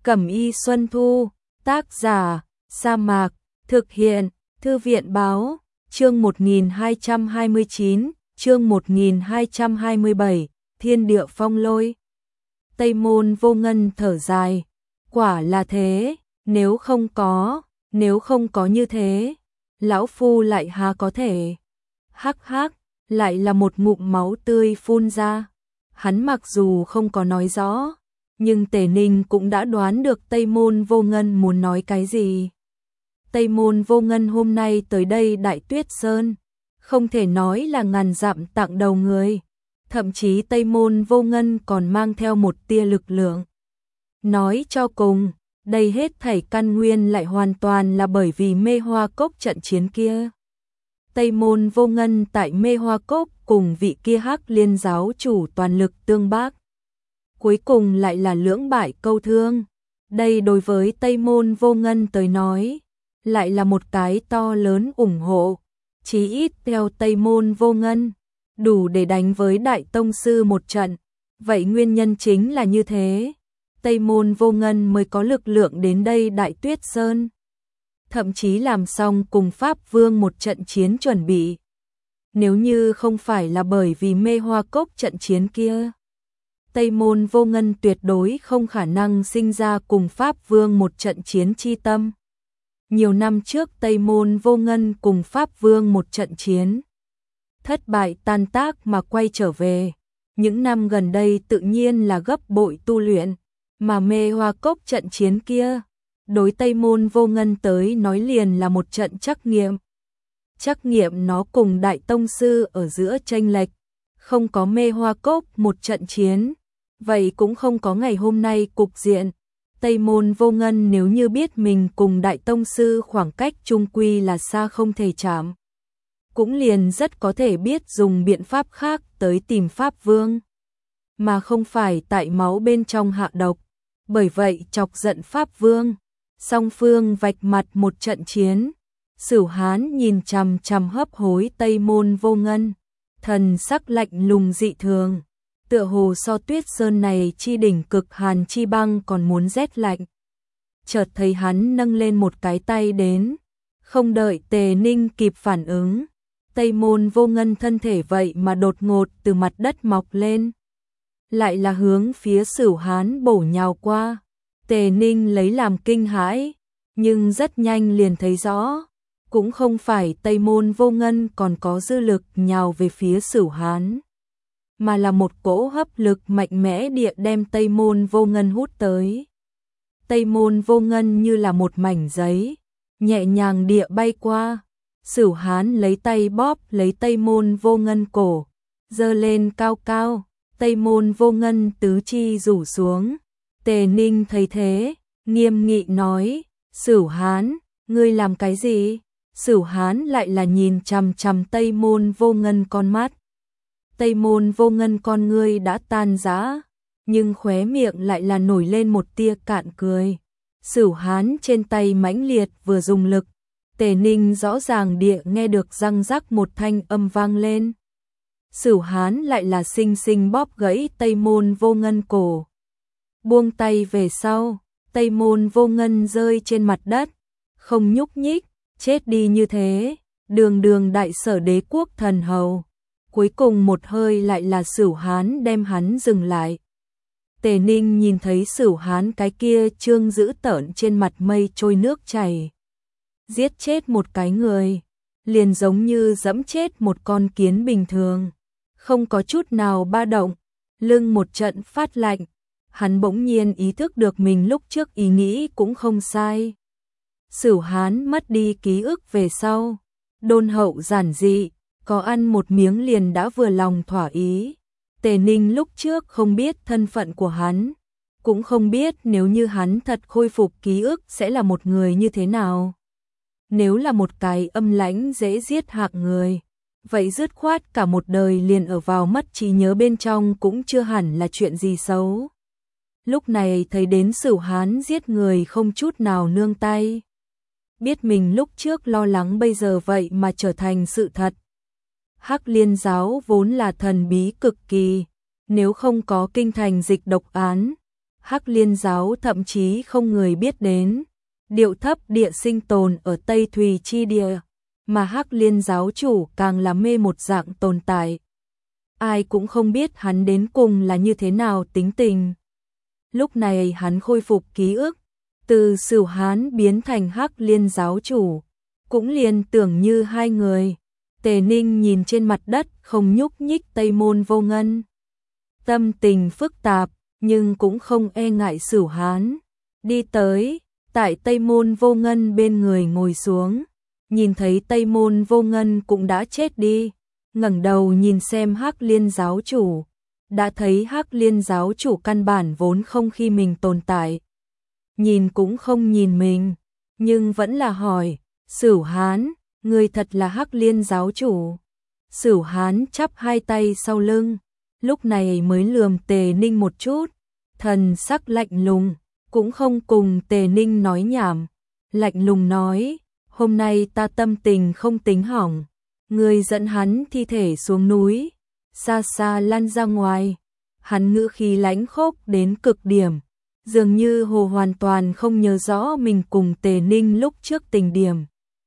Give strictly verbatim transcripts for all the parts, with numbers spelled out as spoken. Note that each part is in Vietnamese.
Cẩm y Xuân Thu, tác giả, Sa Mạc, thực hiện, Thư viện báo, chương một nghìn hai trăm hai mươi chín, chương một nghìn hai trăm hai mươi bảy, Thiên địa phong lôi. Tây Môn Vô Ngân thở dài, quả là thế, nếu không có, nếu không có như thế, lão phu lại há có thể. Hắc hắc, lại là một ngụm máu tươi phun ra. Hắn mặc dù không có nói rõ, nhưng Tề Ninh cũng đã đoán được Tây Môn Vô Ngân muốn nói cái gì. Tây Môn Vô Ngân hôm nay tới đây Đại Tuyết Sơn, không thể nói là ngàn dặm tặng đầu người, thậm chí Tây Môn Vô Ngân còn mang theo một tia lực lượng. Nói cho cùng, đây hết thảy căn nguyên lại hoàn toàn là bởi vì Mê Hoa Cốc trận chiến kia. Tây Môn Vô Ngân tại Mê Hoa Cốc cùng vị kia Hắc Liên giáo chủ toàn lực tương bác, cuối cùng lại là lưỡng bại câu thương. Đây đối với Tây Môn Vô Ngân tới nói, lại là một cái to lớn ủng hộ, chí ít theo Tây Môn Vô Ngân, đủ để đánh với Đại Tông Sư một trận. Vậy nguyên nhân chính là như thế, Tây Môn Vô Ngân mới có lực lượng đến đây Đại Tuyết Sơn, thậm chí làm xong cùng Pháp Vương một trận chiến chuẩn bị. Nếu như không phải là bởi vì Mê Hoa Cốc trận chiến kia, Tây Môn Vô Ngân tuyệt đối không khả năng sinh ra cùng Pháp Vương một trận chiến chi tâm. Nhiều năm trước Tây Môn Vô Ngân cùng Pháp Vương một trận chiến, thất bại tan tác mà quay trở về. Những năm gần đây tự nhiên là gấp bội tu luyện, mà Mê Hoa Cốc trận chiến kia, đối Tây Môn Vô Ngân tới nói liền là một trận trắc nghiệm. Trắc nghiệm nó cùng Đại Tông Sư ở giữa chênh lệch, không có Mê Hoa Cốc một trận chiến, vậy cũng không có ngày hôm nay cục diện. Tây Môn Vô Ngân nếu như biết mình cùng Đại Tông Sư khoảng cách chung quy là xa không thể chạm, cũng liền rất có thể biết dùng biện pháp khác tới tìm Pháp Vương, mà không phải tại máu bên trong hạ độc, bởi vậy chọc giận Pháp Vương. Song phương vạch mặt một trận chiến, Sửu Hán nhìn chằm chằm hấp hối Tây Môn Vô Ngân, thần sắc lạnh lùng dị thường, tựa hồ so Tuyết Sơn này chi đỉnh cực hàn chi băng còn muốn rét lạnh. Chợt thấy hắn nâng lên một cái tay đến, không đợi Tề Ninh kịp phản ứng, Tây Môn Vô Ngân thân thể vậy mà đột ngột từ mặt đất mọc lên, lại là hướng phía Sửu Hán bổ nhào qua. Tề Ninh lấy làm kinh hãi, nhưng rất nhanh liền thấy rõ, cũng không phải Tây Môn Vô Ngân còn có dư lực nhào về phía Sửu Hán, mà là một cỗ hấp lực mạnh mẽ địa đem Tây Môn Vô Ngân hút tới. Tây Môn Vô Ngân như là một mảnh giấy, nhẹ nhàng địa bay qua. Sửu Hán lấy tay bóp lấy Tây Môn Vô Ngân cổ, giơ lên cao cao, Tây Môn Vô Ngân tứ chi rủ xuống. Tề Ninh thấy thế, nghiêm nghị nói, Sửu Hán, ngươi làm cái gì? Sửu Hán lại là nhìn chằm chằm Tây Môn Vô Ngân con mắt. Tây Môn Vô Ngân con ngươi đã tan rã, nhưng khóe miệng lại là nổi lên một tia cạn cười. Sửu Hán trên tay mãnh liệt vừa dùng lực, Tề Ninh rõ ràng địa nghe được răng rắc một thanh âm vang lên. Sửu Hán lại là xinh xinh bóp gãy Tây Môn Vô Ngân cổ. Buông tay về sau, Tây Môn Vô Ngân rơi trên mặt đất, không nhúc nhích, chết đi như thế. Đường đường Đại Sở Đế quốc thần hầu, cuối cùng một hơi lại là Sửu Hán đem hắn dừng lại. Tề Ninh nhìn thấy Sửu Hán cái kia trương dữ tợn trên mặt mây trôi nước chảy, giết chết một cái người, liền giống như dẫm chết một con kiến bình thường, không có chút nào ba động. Lưng một trận phát lạnh, hắn bỗng nhiên ý thức được mình lúc trước ý nghĩ cũng không sai. Sửu Hán mất đi ký ức về sau, đôn hậu giản dị, có ăn một miếng liền đã vừa lòng thỏa ý. Tề Ninh lúc trước không biết thân phận của hắn, cũng không biết nếu như hắn thật khôi phục ký ức sẽ là một người như thế nào. Nếu là một cái âm lãnh dễ giết hạng người, vậy dứt khoát cả một đời liền ở vào mất trí nhớ bên trong cũng chưa hẳn là chuyện gì xấu. Lúc này thấy đến Sửu Hán giết người không chút nào nương tay, biết mình lúc trước lo lắng bây giờ vậy mà trở thành sự thật. Hắc Liên giáo vốn là thần bí cực kỳ, nếu không có kinh thành dịch độc án, Hắc Liên giáo thậm chí không người biết đến. Điệu thấp địa sinh tồn ở Tây Thùy chi địa, mà Hắc Liên giáo chủ càng là mê một dạng tồn tại. Ai cũng không biết hắn đến cùng là như thế nào tính tình. Lúc này hắn khôi phục ký ức, từ Sửu Hán biến thành Hắc Liên giáo chủ, cũng liền tưởng như hai người. Tề Ninh nhìn trên mặt đất không nhúc nhích Tây Môn Vô Ngân, tâm tình phức tạp, nhưng cũng không e ngại Sửu Hán. Đi tới, tại Tây Môn Vô Ngân bên người ngồi xuống, nhìn thấy Tây Môn Vô Ngân cũng đã chết đi, ngẩng đầu nhìn xem Hắc Liên giáo chủ, đã thấy Hắc Liên giáo chủ căn bản vốn không khi mình tồn tại, nhìn cũng không nhìn mình, nhưng vẫn là hỏi, Sửu Hán, người thật là Hắc Liên giáo chủ. Sửu Hán chắp hai tay sau lưng, lúc này mới lườm Tề Ninh một chút, thần sắc lạnh lùng, cũng không cùng Tề Ninh nói nhảm, lạnh lùng nói, hôm nay ta tâm tình không tính hỏng, người dẫn hắn thi thể xuống núi, xa xa lăn ra ngoài. Hắn ngữ khí lãnh khốc đến cực điểm, dường như hồ hoàn toàn không nhớ rõ mình cùng Tề Ninh lúc trước tình điểm.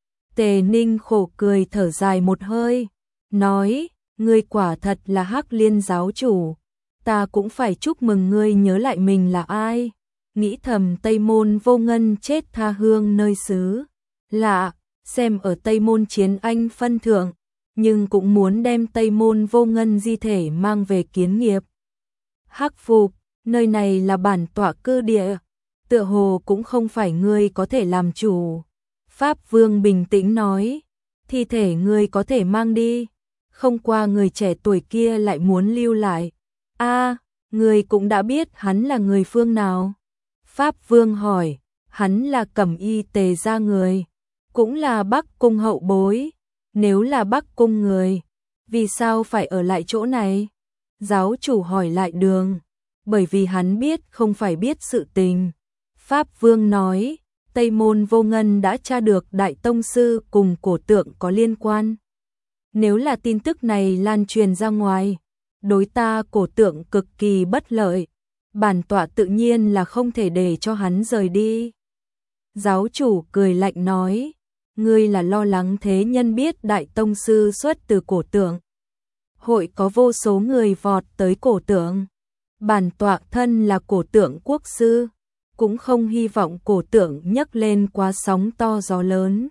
Tề Ninh khổ cười thở dài một hơi, nói, ngươi quả thật là Hắc Liên giáo chủ, ta cũng phải chúc mừng ngươi nhớ lại mình là ai. Nghĩ thầm Tây Môn Vô Ngân chết tha hương nơi xứ lạ, xem ở Tây Môn chiến anh phân thượng, nhưng cũng muốn đem Tây Môn Vô Ngân di thể mang về kiến nghiệp. Hắc Phục, nơi này là bản tọa cư địa, tựa hồ cũng không phải ngươi có thể làm chủ. Pháp Vương bình tĩnh nói, thi thể ngươi có thể mang đi, không qua người trẻ tuổi kia lại muốn lưu lại. A, ngươi cũng đã biết hắn là người phương nào? Pháp Vương hỏi, hắn là Cẩm Y Tề gia người, cũng là Bắc Cung hậu bối. Nếu là Bắc Cung người, vì sao phải ở lại chỗ này? Giáo chủ hỏi lại đường, bởi vì hắn biết không phải biết sự tình. Pháp Vương nói, Tây Môn Vô Ngân đã tra được Đại Tông Sư cùng cổ tượng có liên quan. Nếu là tin tức này lan truyền ra ngoài, đối ta cổ tượng cực kỳ bất lợi, bản tọa tự nhiên là không thể để cho hắn rời đi. Giáo chủ cười lạnh nói, ngươi là lo lắng thế nhân biết Đại Tông Sư xuất từ cổ tượng. Hội có vô số người vọt tới cổ tượng. Bản tọa thân là cổ tượng quốc sư, cũng không hy vọng cổ tượng nhấc lên quá sóng to gió lớn.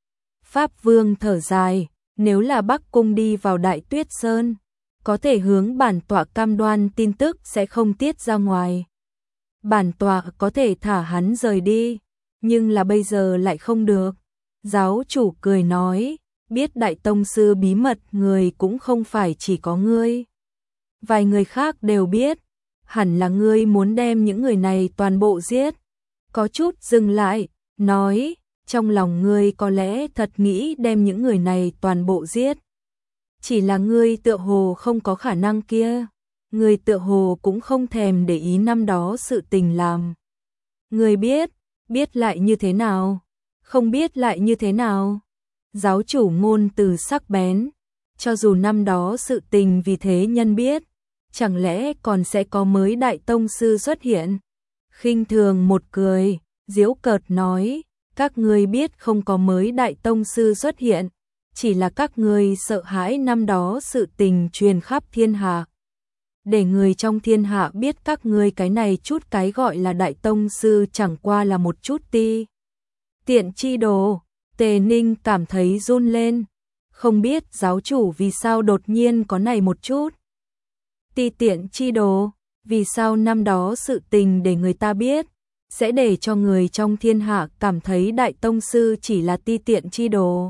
Pháp Vương thở dài, nếu là Bắc Cung đi vào Đại Tuyết Sơn, có thể hướng bản tọa cam đoan tin tức sẽ không tiết ra ngoài. Bản tọa có thể thả hắn rời đi, nhưng là bây giờ lại không được. Giáo chủ cười nói, biết Đại Tông Sư bí mật người cũng không phải chỉ có ngươi. Vài người khác đều biết, hẳn là ngươi muốn đem những người này toàn bộ giết. Có chút dừng lại, nói, trong lòng ngươi có lẽ thật nghĩ đem những người này toàn bộ giết. Chỉ là ngươi tựa hồ không có khả năng kia, ngươi tựa hồ cũng không thèm để ý năm đó sự tình làm. Ngươi biết, biết lại như thế nào, không biết lại như thế nào. Giáo chủ ngôn từ sắc bén, cho dù năm đó sự tình vì thế nhân biết, chẳng lẽ còn sẽ có mới Đại Tông Sư xuất hiện. Khinh thường một cười, giễu cợt nói, các ngươi biết không có mới Đại Tông Sư xuất hiện, chỉ là các ngươi sợ hãi năm đó sự tình truyền khắp thiên hạ. Để người trong thiên hạ biết các ngươi cái này chút cái gọi là Đại Tông Sư chẳng qua là một chút ti tiện chi đồ. Tề Ninh cảm thấy run lên, không biết giáo chủ vì sao đột nhiên có này một chút ti tiện chi đồ, vì sao năm đó sự tình để người ta biết, sẽ để cho người trong thiên hạ cảm thấy Đại Tông Sư chỉ là ti tiện chi đồ.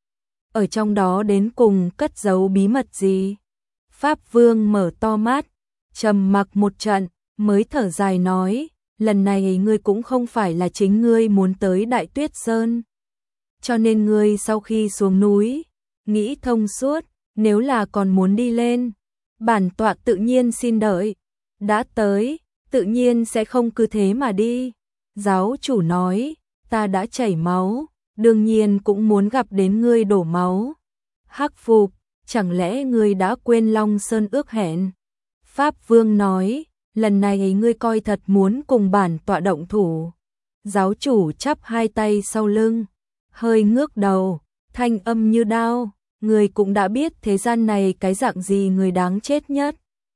Ở trong đó đến cùng cất giấu bí mật gì? Pháp Vương mở to mắt, trầm mặc một trận, mới thở dài nói, lần này ngươi cũng không phải là chính ngươi muốn tới Đại Tuyết Sơn. Cho nên ngươi sau khi xuống núi, nghĩ thông suốt, nếu là còn muốn đi lên, bản tọa tự nhiên xin đợi, đã tới, tự nhiên sẽ không cứ thế mà đi. Giáo chủ nói, ta đã chảy máu, đương nhiên cũng muốn gặp đến ngươi đổ máu. Hắc Phục, chẳng lẽ ngươi đã quên Long Sơn ước hẹn? Pháp Vương nói, lần này ngươi coi thật muốn cùng bản tọa động thủ. Giáo chủ chắp hai tay sau lưng, hơi ngước đầu, thanh âm như đao, người cũng đã biết thế gian này cái dạng gì người đáng chết nhất.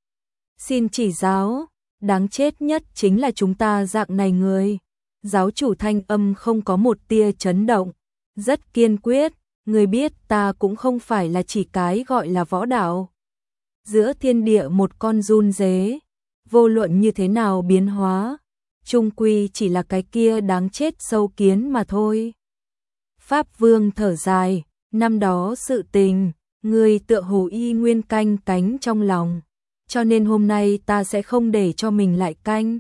Xin chỉ giáo, đáng chết nhất chính là chúng ta dạng này người. Giáo chủ thanh âm không có một tia chấn động, rất kiên quyết, người biết ta cũng không phải là chỉ cái gọi là võ đạo. Giữa thiên địa một con run dế, vô luận như thế nào biến hóa, chung quy chỉ là cái kia đáng chết sâu kiến mà thôi. Pháp Vương thở dài, năm đó sự tình, người tựa hồ y nguyên canh cánh trong lòng, cho nên hôm nay ta sẽ không để cho mình lại canh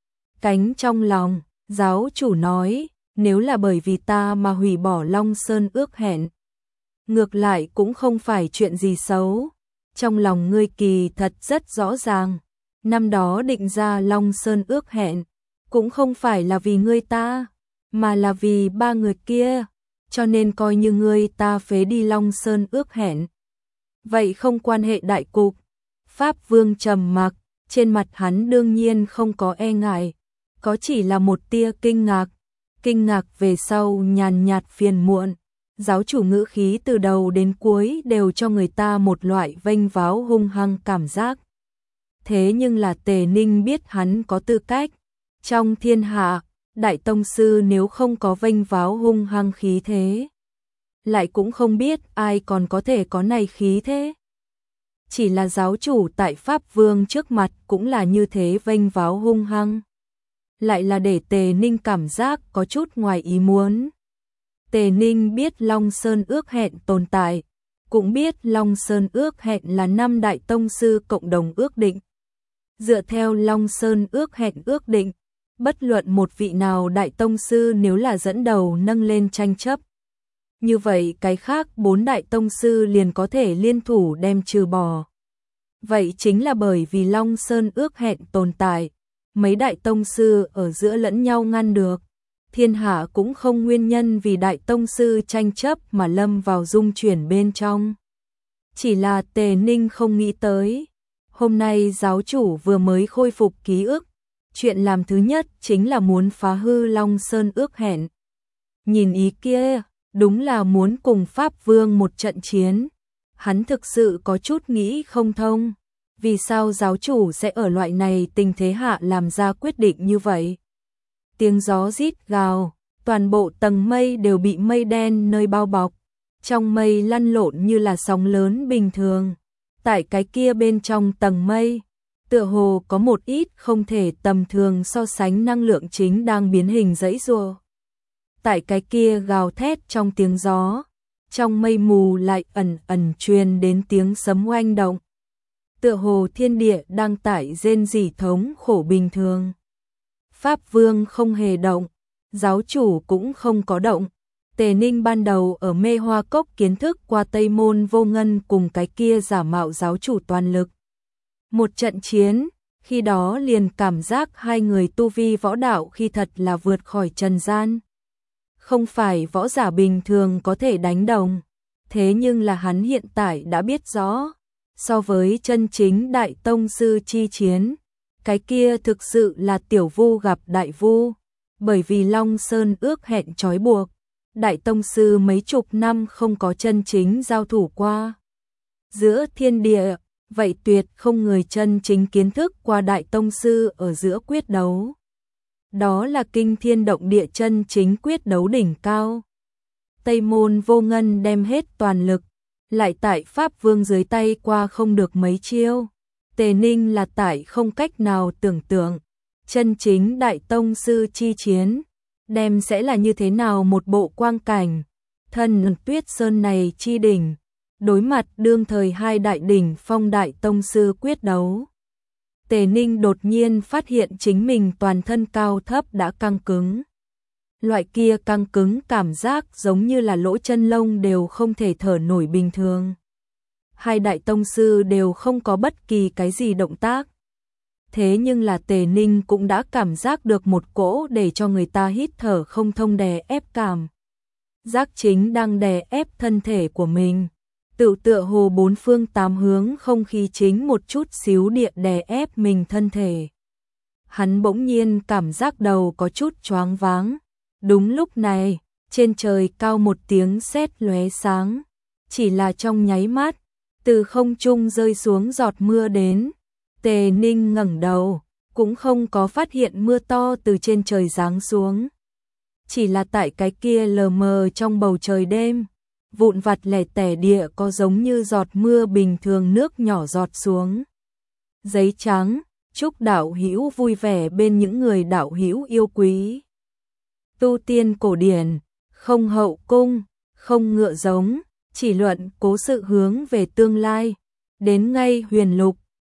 cánh trong lòng. Giáo chủ nói, nếu là bởi vì ta mà hủy bỏ Long Sơn ước hẹn, ngược lại cũng không phải chuyện gì xấu. Trong lòng ngươi kỳ thật rất rõ ràng, năm đó định ra Long Sơn ước hẹn, cũng không phải là vì ngươi ta, mà là vì ba người kia, cho nên coi như ngươi ta phế đi Long Sơn ước hẹn. Vậy không quan hệ đại cục. Pháp Vương trầm mặc, trên mặt hắn đương nhiên không có e ngại, có chỉ là một tia kinh ngạc. Kinh ngạc về sau nhàn nhạt phiền muộn. Giáo chủ ngữ khí từ đầu đến cuối đều cho người ta một loại vênh váo hung hăng cảm giác. Thế nhưng là Tề Ninh biết hắn có tư cách. Trong thiên hạ, đại tông sư nếu không có vênh váo hung hăng khí thế, lại cũng không biết ai còn có thể có này khí thế. Chỉ là giáo chủ tại Pháp Vương trước mặt cũng là như thế vênh váo hung hăng, lại là để Tề Ninh cảm giác có chút ngoài ý muốn. Tề Ninh biết Long Sơn ước hẹn tồn tại, cũng biết Long Sơn ước hẹn là năm đại tông sư cộng đồng ước định. Dựa theo Long Sơn ước hẹn ước định, bất luận một vị nào đại tông sư nếu là dẫn đầu nâng lên tranh chấp, như vậy cái khác bốn đại tông sư liền có thể liên thủ đem trừ bỏ. Vậy chính là bởi vì Long Sơn ước hẹn tồn tại, mấy đại tông sư ở giữa lẫn nhau ngăn được. Thiên hạ cũng không nguyên nhân vì đại tông sư tranh chấp mà lâm vào dung chuyển bên trong. Chỉ là Tề Ninh không nghĩ tới, hôm nay giáo chủ vừa mới khôi phục ký ức, chuyện làm thứ nhất chính là muốn phá hư Long Sơn ước hẹn. Nhìn ý kia, đúng là muốn cùng Pháp Vương một trận chiến. Hắn thực sự có chút nghĩ không thông, vì sao giáo chủ sẽ ở loại này tình thế hạ làm ra quyết định như vậy. Tiếng gió rít gào, toàn bộ tầng mây đều bị mây đen nơi bao bọc, trong mây lăn lộn như là sóng lớn bình thường. Tại cái kia bên trong tầng mây, tựa hồ có một ít không thể tầm thường so sánh năng lượng chính đang biến hình giãy giụa. Tại cái kia gào thét trong tiếng gió, trong mây mù lại ẩn ẩn truyền đến tiếng sấm oanh động. Tựa hồ thiên địa đang tại rên rỉ thống khổ bình thường. Pháp Vương không hề động, giáo chủ cũng không có động. Tề Ninh ban đầu ở Mê Hoa Cốc kiến thức qua Tây Môn Vô Ngân cùng cái kia giả mạo giáo chủ toàn lực. Một trận chiến, khi đó liền cảm giác hai người tu vi võ đạo khi thật là vượt khỏi trần gian. Không phải võ giả bình thường có thể đánh đồng. Thế nhưng là hắn hiện tại đã biết rõ, so với chân chính đại tông sư chi chiến, cái kia thực sự là tiểu vu gặp đại vu, bởi vì Long Sơn ước hẹn trói buộc, đại tông sư mấy chục năm không có chân chính giao thủ qua. Giữa thiên địa, vậy tuyệt không người chân chính kiến thức qua đại tông sư ở giữa quyết đấu. Đó là kinh thiên động địa chân chính quyết đấu đỉnh cao. Tây Môn Vô Ngân đem hết toàn lực, lại tại Pháp Vương dưới tay qua không được mấy chiêu. Tề Ninh là tại không cách nào tưởng tượng, chân chính đại tông sư chi chiến, đem sẽ là như thế nào một bộ quang cảnh. Thần Tuyết Sơn này chi đỉnh, đối mặt đương thời hai đại đỉnh phong đại tông sư quyết đấu. Tề Ninh đột nhiên phát hiện chính mình toàn thân cao thấp đã căng cứng. Loại kia căng cứng cảm giác giống như là lỗ chân lông đều không thể thở nổi bình thường. Hai đại tông sư đều không có bất kỳ cái gì động tác. Thế nhưng là Tề Ninh cũng đã cảm giác được một cỗ để cho người ta hít thở không thông đè ép cảm. Giác chính đang đè ép thân thể của mình. Tự tựa hồ bốn phương tám hướng không khí chính một chút xíu địa đè ép mình thân thể. hắn bỗng nhiên cảm giác đầu có chút choáng váng. Đúng lúc này, trên trời cao một tiếng sét lóe sáng, chỉ là trong nháy mắt, từ không trung rơi xuống giọt mưa đến. Tề Ninh ngẩng đầu, cũng không có phát hiện mưa to từ trên trời giáng xuống. Chỉ là tại cái kia lờ mờ trong bầu trời đêm, vụn vặt lẻ tẻ địa có giống như giọt mưa bình thường nước nhỏ giọt xuống. Giấy trắng, chúc đạo hữu vui vẻ bên những người đạo hữu yêu quý. Tu tiên cổ điển, không hậu cung, không ngựa giống, chỉ luận cố sự hướng về tương lai. Đến ngay huyền lục,